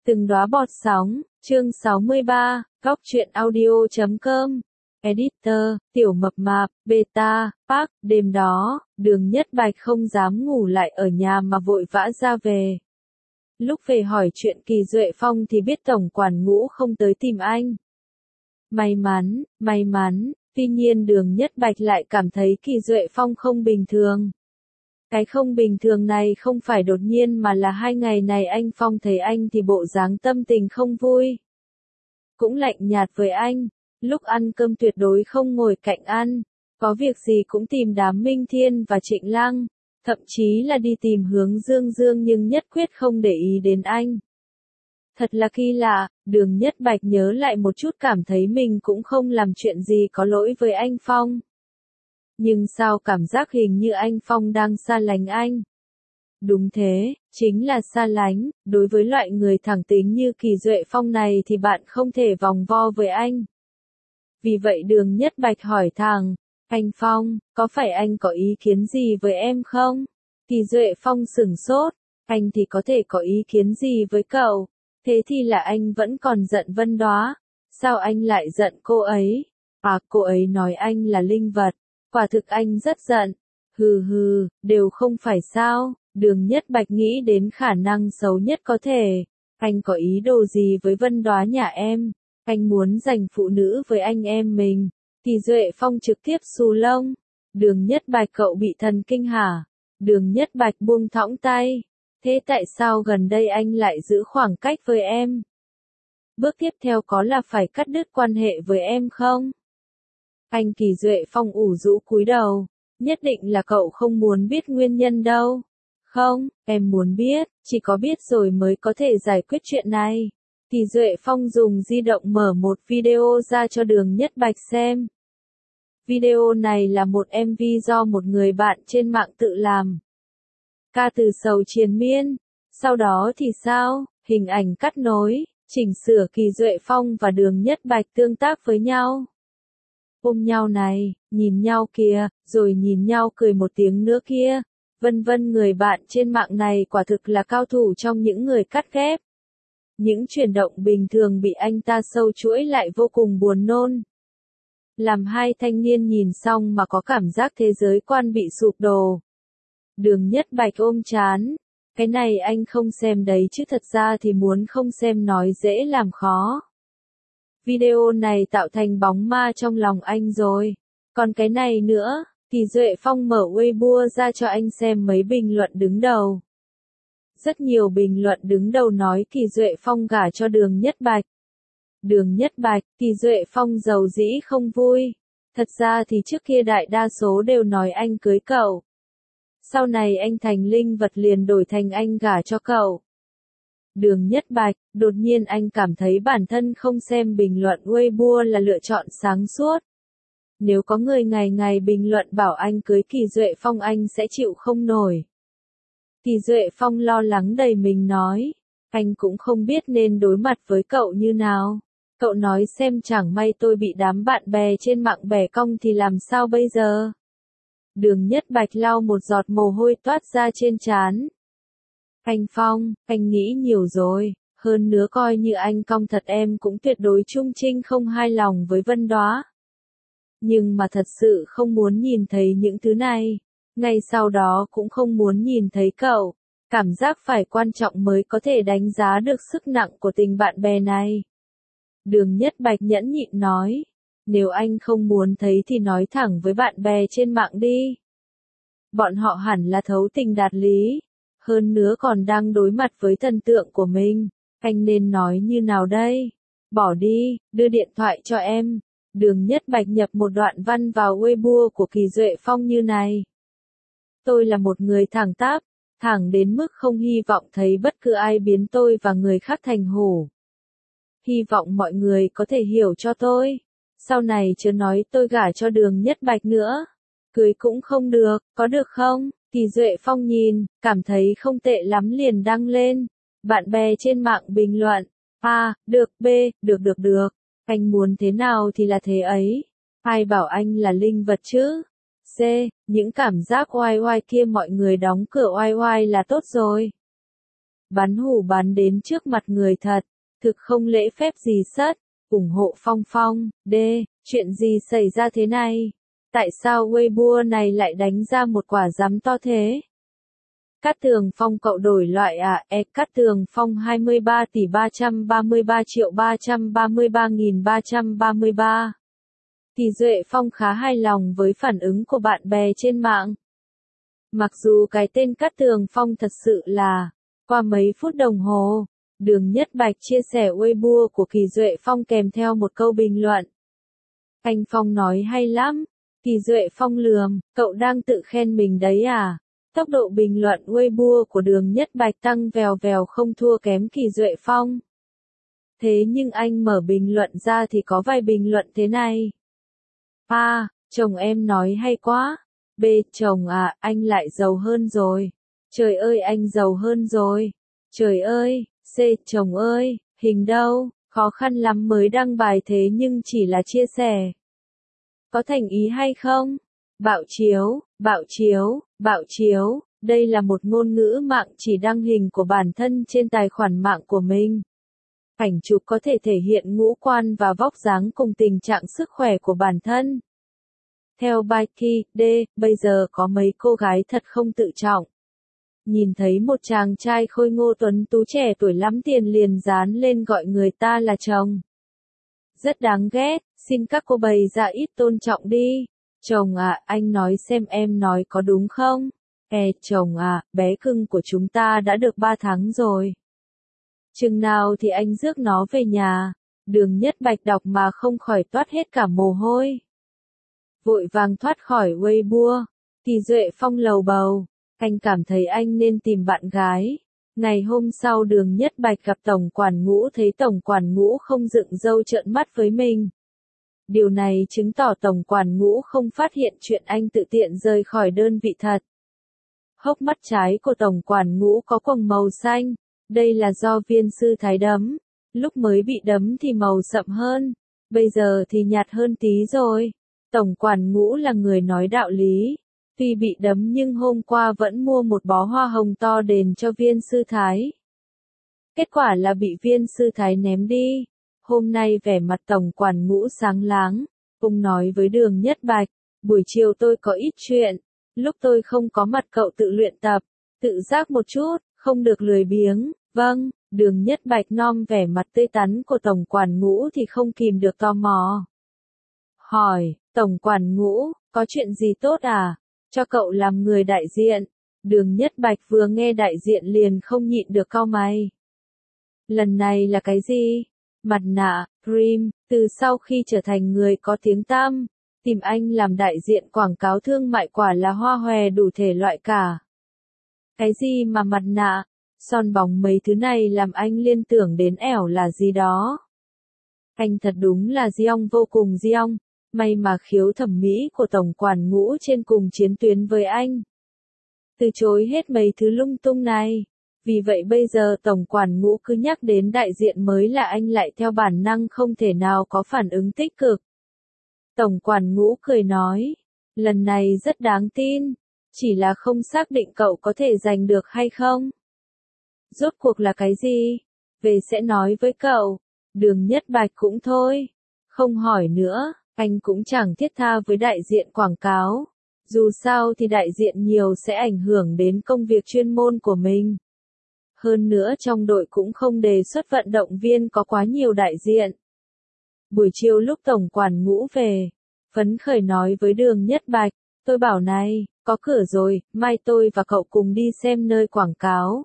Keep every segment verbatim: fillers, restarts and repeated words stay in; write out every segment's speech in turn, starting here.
Từng đóa bọt sóng, chương sáu mươi ba, góc truyện audio chấm com. Editor, tiểu mập mạp, beta, park, đêm đó, Đường Nhất Bạch không dám ngủ lại ở nhà mà vội vã ra về. Lúc về hỏi chuyện Kỳ Duệ Phong thì biết tổng quản Ngũ không tới tìm anh. May mắn, may mắn, tuy nhiên Đường Nhất Bạch lại cảm thấy Kỳ Duệ Phong không bình thường. Cái không bình thường này không phải đột nhiên mà là hai ngày này anh Phong thấy anh thì bộ dáng tâm tình không vui. Cũng lạnh nhạt với anh, lúc ăn cơm tuyệt đối không ngồi cạnh ăn, có việc gì cũng tìm Đám Minh Thiên và Trịnh Lăng, thậm chí là đi tìm Hướng Dương Dương nhưng nhất quyết không để ý đến anh. Thật là kỳ lạ, Đường Nhất Bạch nhớ lại một chút cảm thấy mình cũng không làm chuyện gì có lỗi với anh Phong. Nhưng sao cảm giác hình như anh Phong đang xa lánh anh? Đúng thế, chính là xa lánh, đối với loại người thẳng tính như Kỳ Duệ Phong này thì bạn không thể vòng vo với anh. Vì vậy Đường Nhất Bạch hỏi thẳng, anh Phong, có phải anh có ý kiến gì với em không? Kỳ Duệ Phong sửng sốt, anh thì có thể có ý kiến gì với cậu? Thế thì là anh vẫn còn giận Vân Đóa, sao anh lại giận cô ấy? À, cô ấy nói anh là linh vật. Quả thực anh rất giận. Hừ hừ, đều không phải sao, Đường Nhất Bạch nghĩ đến khả năng xấu nhất có thể. Anh có ý đồ gì với Vân Đóa nhà em? Anh muốn giành phụ nữ với anh em mình. Kỳ Duệ Phong trực tiếp xù lông. Đường Nhất Bạch cậu bị thần kinh hả? Đường Nhất Bạch buông thõng tay. Thế tại sao gần đây anh lại giữ khoảng cách với em? Bước tiếp theo có là phải cắt đứt quan hệ với em không? Anh Kỳ Duệ Phong ủ rũ cúi đầu, nhất định là cậu không muốn biết nguyên nhân đâu. Không, em muốn biết, chỉ có biết rồi mới có thể giải quyết chuyện này. Kỳ Duệ Phong dùng di động mở một video ra cho Đường Nhất Bạch xem. Video này là một em vê do một người bạn trên mạng tự làm. Ca từ sầu triền miên, sau đó thì sao, hình ảnh cắt nối, chỉnh sửa Kỳ Duệ Phong và Đường Nhất Bạch tương tác với nhau. Ôm nhau này, nhìn nhau kìa, rồi nhìn nhau cười một tiếng nữa kia. Vân vân người bạn trên mạng này quả thực là cao thủ trong những người cắt ghép. Những chuyển động bình thường bị anh ta sâu chuỗi lại vô cùng buồn nôn. Làm hai thanh niên nhìn xong mà có cảm giác thế giới quan bị sụp đổ. Đường Nhất Bạch ôm trán. Cái này anh không xem đấy chứ thật ra thì muốn không xem nói dễ làm khó. Video này tạo thành bóng ma trong lòng anh rồi. Còn cái này nữa, Kỳ Duệ Phong mở Weibo ra cho anh xem mấy bình luận đứng đầu. Rất nhiều bình luận đứng đầu nói Kỳ Duệ Phong gả cho Đường Nhất Bạch. Đường Nhất Bạch, Kỳ Duệ Phong giàu dĩ không vui. Thật ra thì trước kia đại đa số đều nói anh cưới cậu. Sau này anh thành linh vật liền đổi thành anh gả cho cậu. Đường Nhất Bạch, đột nhiên anh cảm thấy bản thân không xem bình luận Weibo là lựa chọn sáng suốt. Nếu có người ngày ngày bình luận bảo anh cưới Kỳ Duệ Phong anh sẽ chịu không nổi. Kỳ Duệ Phong lo lắng đầy mình nói, anh cũng không biết nên đối mặt với cậu như nào. Cậu nói xem chẳng may tôi bị đám bạn bè trên mạng bẻ cong thì làm sao bây giờ? Đường Nhất Bạch lau một giọt mồ hôi toát ra trên trán. Anh Phong, anh nghĩ nhiều rồi, hơn nữa coi như anh cong thật em cũng tuyệt đối trung trinh không hài lòng với Vân Đóa. Nhưng mà thật sự không muốn nhìn thấy những thứ này, ngay sau đó cũng không muốn nhìn thấy cậu, cảm giác phải quan trọng mới có thể đánh giá được sức nặng của tình bạn bè này. Đường Nhất Bạch nhẫn nhịn nói, nếu anh không muốn thấy thì nói thẳng với bạn bè trên mạng đi. Bọn họ hẳn là thấu tình đạt lý. Hơn nữa còn đang đối mặt với thần tượng của mình, anh nên nói như nào đây? Bỏ đi, đưa điện thoại cho em. Đường Nhất Bạch nhập một đoạn văn vào Weibo của Kỳ Duệ Phong như này. Tôi là một người thẳng tắp, thẳng đến mức không hy vọng thấy bất cứ ai biến tôi và người khác thành hổ. Hy vọng mọi người có thể hiểu cho tôi. Sau này chớ nói tôi gả cho Đường Nhất Bạch nữa. Cưới cũng không được, có được không? Kỳ Duệ Phong nhìn, cảm thấy không tệ lắm liền đăng lên. Bạn bè trên mạng bình luận. A, được, B, được được được. Anh muốn thế nào thì là thế ấy. Ai bảo anh là linh vật chứ? C, những cảm giác oai oai kia mọi người đóng cửa oai oai là tốt rồi. bắn hủ bắn đến trước mặt người thật, thực không lễ phép gì sất, ủng hộ Phong Phong, D, chuyện gì xảy ra thế này? Tại sao Weibo này lại đánh ra một quả giám to thế? Cát Tường Phong cậu đổi loại à? E Cát Tường Phong hai mươi ba tỷ ba trăm ba mươi ba triệu ba trăm ba mươi ba nghìn ba trăm ba mươi ba. Thì Duệ Phong khá hài lòng với phản ứng của bạn bè trên mạng. Mặc dù cái tên Cát Tường Phong thật sự là, qua mấy phút đồng hồ, Đường Nhất Bạch chia sẻ Weibo của Kỳ Duệ Phong kèm theo một câu bình luận. Anh Phong nói hay lắm. Kỳ Duệ Phong lườm, cậu đang tự khen mình đấy à? Tốc độ bình luận Weibo của Đường Nhất Bạch tăng vèo vèo không thua kém Kỳ Duệ Phong. Thế nhưng anh mở bình luận ra thì có vài bình luận thế này. A, chồng em nói hay quá. B, chồng à, anh lại giàu hơn rồi. Trời ơi anh giàu hơn rồi. Trời ơi. C, chồng ơi, hình đâu, khó khăn lắm mới đăng bài thế nhưng chỉ là chia sẻ. Có thành ý hay không? Bạo chiếu, bạo chiếu, bạo chiếu, đây là một ngôn ngữ mạng chỉ đăng hình của bản thân trên tài khoản mạng của mình. Ảnh chụp có thể thể hiện ngũ quan và vóc dáng cùng tình trạng sức khỏe của bản thân. Theo Bikey, D, bây giờ có mấy cô gái thật không tự trọng. Nhìn thấy một chàng trai khôi ngô tuấn tú trẻ tuổi lắm tiền liền dán lên gọi người ta là chồng. Rất đáng ghét, xin các cô bày ra ít tôn trọng đi. Chồng à, anh nói xem em nói có đúng không? E, chồng à, bé cưng của chúng ta đã được ba tháng rồi. Chừng nào thì anh rước nó về nhà. Đường Nhất Bạch đọc mà không khỏi toát hết cả mồ hôi. Vội vàng thoát khỏi Weibo. Thì Duệ Phong lầu bầu. Anh cảm thấy anh nên tìm bạn gái. Ngày hôm sau Đường Nhất Bạch gặp Tổng quản Ngũ thấy Tổng quản Ngũ không dựng râu trợn mắt với mình. Điều này chứng tỏ Tổng quản Ngũ không phát hiện chuyện anh tự tiện rời khỏi đơn vị thật. Hốc mắt trái của Tổng quản Ngũ có quầng màu xanh. Đây là do viên sư thái đấm. Lúc mới bị đấm thì màu sậm hơn. Bây giờ thì nhạt hơn tí rồi. Tổng quản Ngũ là người nói đạo lý. Tuy bị đấm nhưng hôm qua vẫn mua một bó hoa hồng to đền cho viên sư thái. Kết quả là bị viên sư thái ném đi. Hôm nay vẻ mặt Tổng quản Ngũ sáng láng. Ông nói với Đường Nhất Bạch, buổi chiều tôi có ít chuyện. Lúc tôi không có mặt cậu tự luyện tập. Tự giác một chút, không được lười biếng. Vâng, Đường Nhất Bạch nom vẻ mặt tươi tắn của Tổng quản Ngũ thì không kìm được tò mò. Hỏi, Tổng quản Ngũ, có chuyện gì tốt à? Cho cậu làm người đại diện. Đường Nhất Bạch vừa nghe đại diện liền không nhịn được cau mày. Lần này là cái gì? Mặt nạ, cream, từ sau khi trở thành người có tiếng tăm, tìm anh làm đại diện quảng cáo thương mại quả là hoa hòe đủ thể loại cả. Cái gì mà mặt nạ, son bóng mấy thứ này làm anh liên tưởng đến ẻo là gì đó. Anh thật đúng là Giong vô cùng Giong. May mà khiếu thẩm mỹ của Tổng quản Ngũ trên cùng chiến tuyến với anh. Từ chối hết mấy thứ lung tung này. Vì vậy bây giờ Tổng quản Ngũ cứ nhắc đến đại diện mới là anh lại theo bản năng không thể nào có phản ứng tích cực. Tổng quản Ngũ cười nói. Lần này rất đáng tin. Chỉ là không xác định cậu có thể giành được hay không. Rốt cuộc là cái gì? Về sẽ nói với cậu. Đường Nhất Bạch cũng thôi. Không hỏi nữa. Anh cũng chẳng thiết tha với đại diện quảng cáo. Dù sao thì đại diện nhiều sẽ ảnh hưởng đến công việc chuyên môn của mình. Hơn nữa trong đội cũng không đề xuất vận động viên có quá nhiều đại diện. Buổi chiều lúc Tổng quản Ngũ về, phấn khởi nói với Đường Nhất Bạch, tôi bảo này, có cửa rồi, mai tôi và cậu cùng đi xem nơi quảng cáo.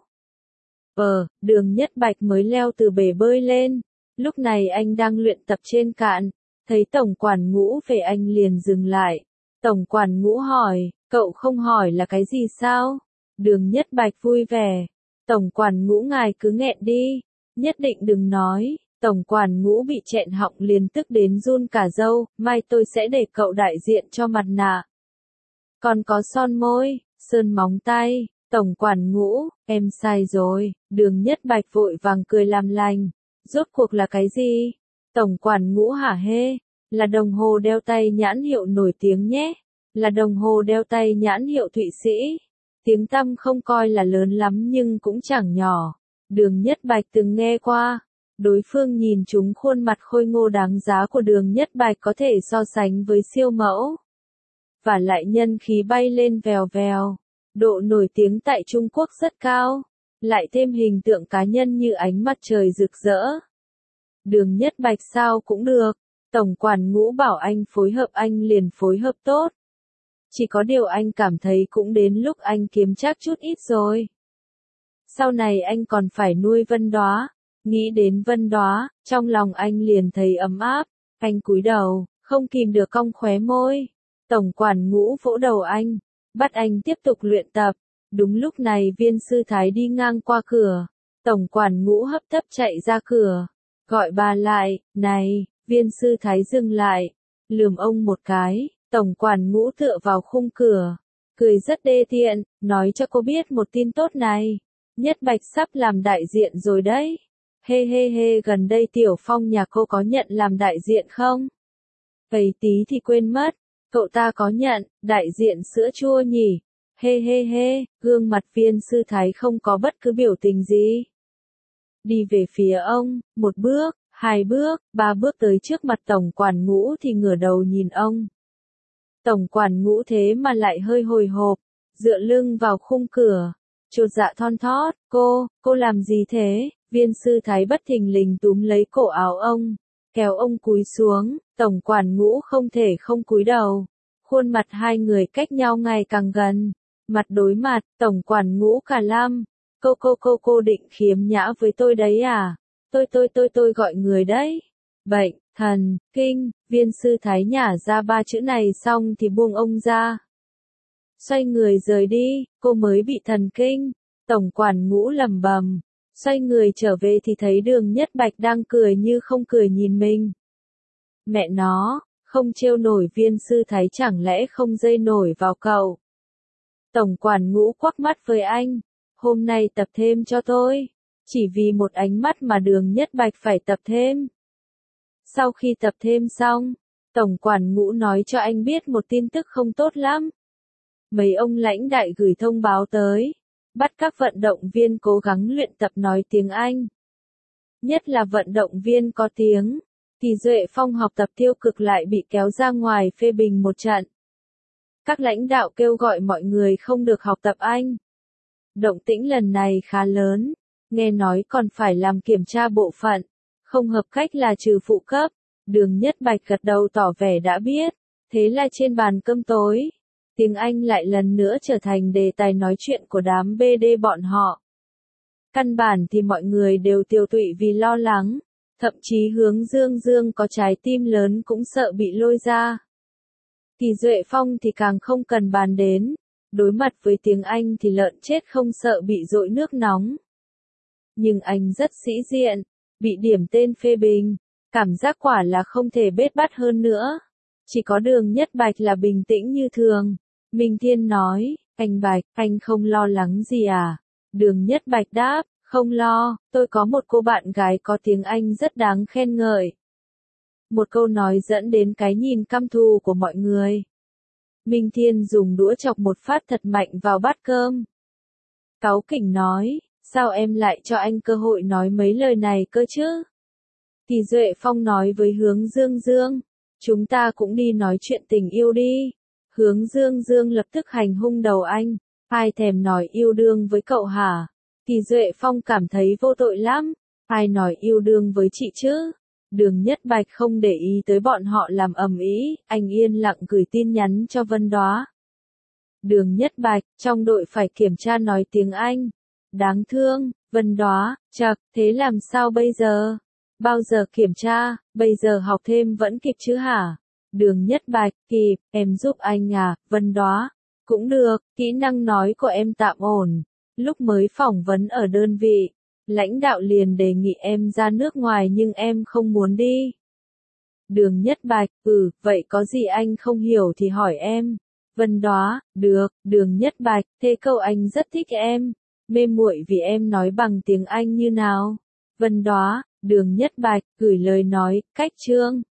Ờ, Đường Nhất Bạch mới leo từ bể bơi lên. Lúc này anh đang luyện tập trên cạn. Thấy Tổng quản Ngũ về anh liền dừng lại. Tổng quản Ngũ hỏi, cậu không hỏi là cái gì sao? Đường Nhất Bạch vui vẻ. Tổng quản Ngũ ngài cứ nghẹn đi. Nhất định đừng nói. Tổng quản Ngũ bị chẹn họng liền tức đến run cả râu. Mai tôi sẽ để cậu đại diện cho mặt nạ. Còn có son môi, sơn móng tay. Tổng quản Ngũ, em sai rồi. Đường Nhất Bạch vội vàng cười làm lành. Rốt cuộc là cái gì? Tổng quản Ngũ hả hê, là đồng hồ đeo tay nhãn hiệu nổi tiếng nhé, là đồng hồ đeo tay nhãn hiệu Thụy Sĩ. Tiếng tăm không coi là lớn lắm nhưng cũng chẳng nhỏ. Đường Nhất Bạch từng nghe qua. Đối phương nhìn chúng khuôn mặt khôi ngô đáng giá của Đường Nhất Bạch có thể so sánh với siêu mẫu. Và lại nhân khí bay lên vèo vèo. Độ nổi tiếng tại Trung Quốc rất cao. Lại thêm hình tượng cá nhân như ánh mặt trời rực rỡ. Đường Nhất Bạch sao cũng được. Tổng quản Ngũ bảo anh phối hợp anh liền phối hợp tốt. Chỉ có điều anh cảm thấy cũng đến lúc anh kiếm chắc chút ít rồi. Sau này anh còn phải nuôi Vân Đóa. Nghĩ đến Vân Đóa, trong lòng anh liền thấy ấm áp. Anh cúi đầu, không kìm được cong khóe môi. Tổng quản Ngũ vỗ đầu anh, bắt anh tiếp tục luyện tập. Đúng lúc này Viên Sư Thái đi ngang qua cửa. Tổng quản Ngũ hấp tấp chạy ra cửa. Gọi bà lại, này, Viên Sư Thái dừng lại. Lườm ông một cái, Tổng quản Ngũ tựa vào khung cửa. Cười rất đê tiện, nói cho cô biết một tin tốt này. Nhất Bạch sắp làm đại diện rồi đấy. Hê hê hê, gần đây Tiểu Phong nhà cô có nhận làm đại diện không? Ấy tí thì quên mất. Cậu ta có nhận, đại diện sữa chua nhỉ? Hê hê hê, gương mặt Viên Sư Thái không có bất cứ biểu tình gì. Đi về phía ông, một bước, hai bước, ba bước tới trước mặt Tổng quản Ngũ thì ngửa đầu nhìn ông. Tổng quản Ngũ thế mà lại hơi hồi hộp, dựa lưng vào khung cửa, chột dạ thon thót, cô, cô làm gì thế? Viên Sư Thái bất thình lình túm lấy cổ áo ông, kéo ông cúi xuống. Tổng quản Ngũ không thể không cúi đầu. Khuôn mặt hai người cách nhau ngày càng gần. Mặt đối mặt, Tổng quản Ngũ cả lăm. Cô cô cô cô định khiếm nhã với tôi đấy à? Tôi tôi tôi tôi gọi người đấy. Bệnh, thần, kinh, Viên Sư Thái nhả ra ba chữ này xong thì buông ông ra. Xoay người rời đi, cô mới bị thần kinh. Tổng quản Ngũ lẩm bẩm. Xoay người trở về thì thấy Đường Nhất Bạch đang cười như không cười nhìn mình. Mẹ nó, không trêu nổi Viên Sư Thái chẳng lẽ không dây nổi vào cậu. Tổng quản Ngũ quắc mắt với anh. Hôm nay tập thêm cho tôi. Chỉ vì một ánh mắt mà Đường Nhất Bạch phải tập thêm. Sau khi tập thêm xong, Tổng quản Ngũ nói cho anh biết một tin tức không tốt lắm. Mấy ông lãnh đại gửi thông báo tới. Bắt các vận động viên cố gắng luyện tập nói tiếng Anh. Nhất là vận động viên có tiếng. Thì Duệ Phong học tập tiêu cực lại bị kéo ra ngoài phê bình một trận. Các lãnh đạo kêu gọi mọi người không được học tập Anh. Động tĩnh lần này khá lớn, nghe nói còn phải làm kiểm tra bộ phận, không hợp cách là trừ phụ cấp. Đường Nhất Bạch gật đầu tỏ vẻ đã biết, thế là trên bàn cơm tối, tiếng Anh lại lần nữa trở thành đề tài nói chuyện của đám bê đê bọn họ. Căn bản thì mọi người đều tiêu tụy vì lo lắng. Thậm chí Hướng Dương Dương có trái tim lớn cũng sợ bị lôi ra. Thì Duệ Phong thì càng không cần bàn đến. Đối mặt với tiếng Anh thì lợn chết không sợ bị dội nước nóng. Nhưng anh rất sĩ diện, bị điểm tên phê bình. Cảm giác quả là không thể bết bát hơn nữa. Chỉ có Đường Nhất Bạch là bình tĩnh như thường. Minh Thiên nói, anh Bạch, anh không lo lắng gì à? Đường Nhất Bạch đáp. Không lo, tôi có một cô bạn gái có tiếng Anh rất đáng khen ngợi. Một câu nói dẫn đến cái nhìn căm thù của mọi người. Minh Thiên dùng đũa chọc một phát thật mạnh vào bát cơm. Cáu kỉnh nói, sao em lại cho anh cơ hội nói mấy lời này cơ chứ? Thì Duệ Phong nói với Hướng Dương Dương, chúng ta cũng đi nói chuyện tình yêu đi. Hướng Dương Dương lập tức hành hung đầu anh, ai thèm nói yêu đương với cậu hả? Thì Duệ Phong cảm thấy vô tội lắm, ai nói yêu đương với chị chứ? Đường Nhất Bạch không để ý tới bọn họ làm ầm ĩ, anh yên lặng gửi tin nhắn cho Vân Đóa. Đường Nhất Bạch, trong đội phải kiểm tra nói tiếng Anh. Đáng thương, Vân Đóa, chậc, thế làm sao bây giờ? Bao giờ kiểm tra, bây giờ học thêm vẫn kịp chứ hả? Đường Nhất Bạch, kịp, em giúp anh à, Vân Đóa. Cũng được, kỹ năng nói của em tạm ổn. Lúc mới phỏng vấn ở đơn vị, lãnh đạo liền đề nghị em ra nước ngoài nhưng em không muốn đi. Đường Nhất Bạch, ừ, vậy có gì anh không hiểu thì hỏi em. Vân Đóa, được, Đường Nhất Bạch, thế cậu anh rất thích em. Mê muội vì em nói bằng tiếng Anh như nào? Vân Đóa, Đường Nhất Bạch, gửi lời nói, cách chương.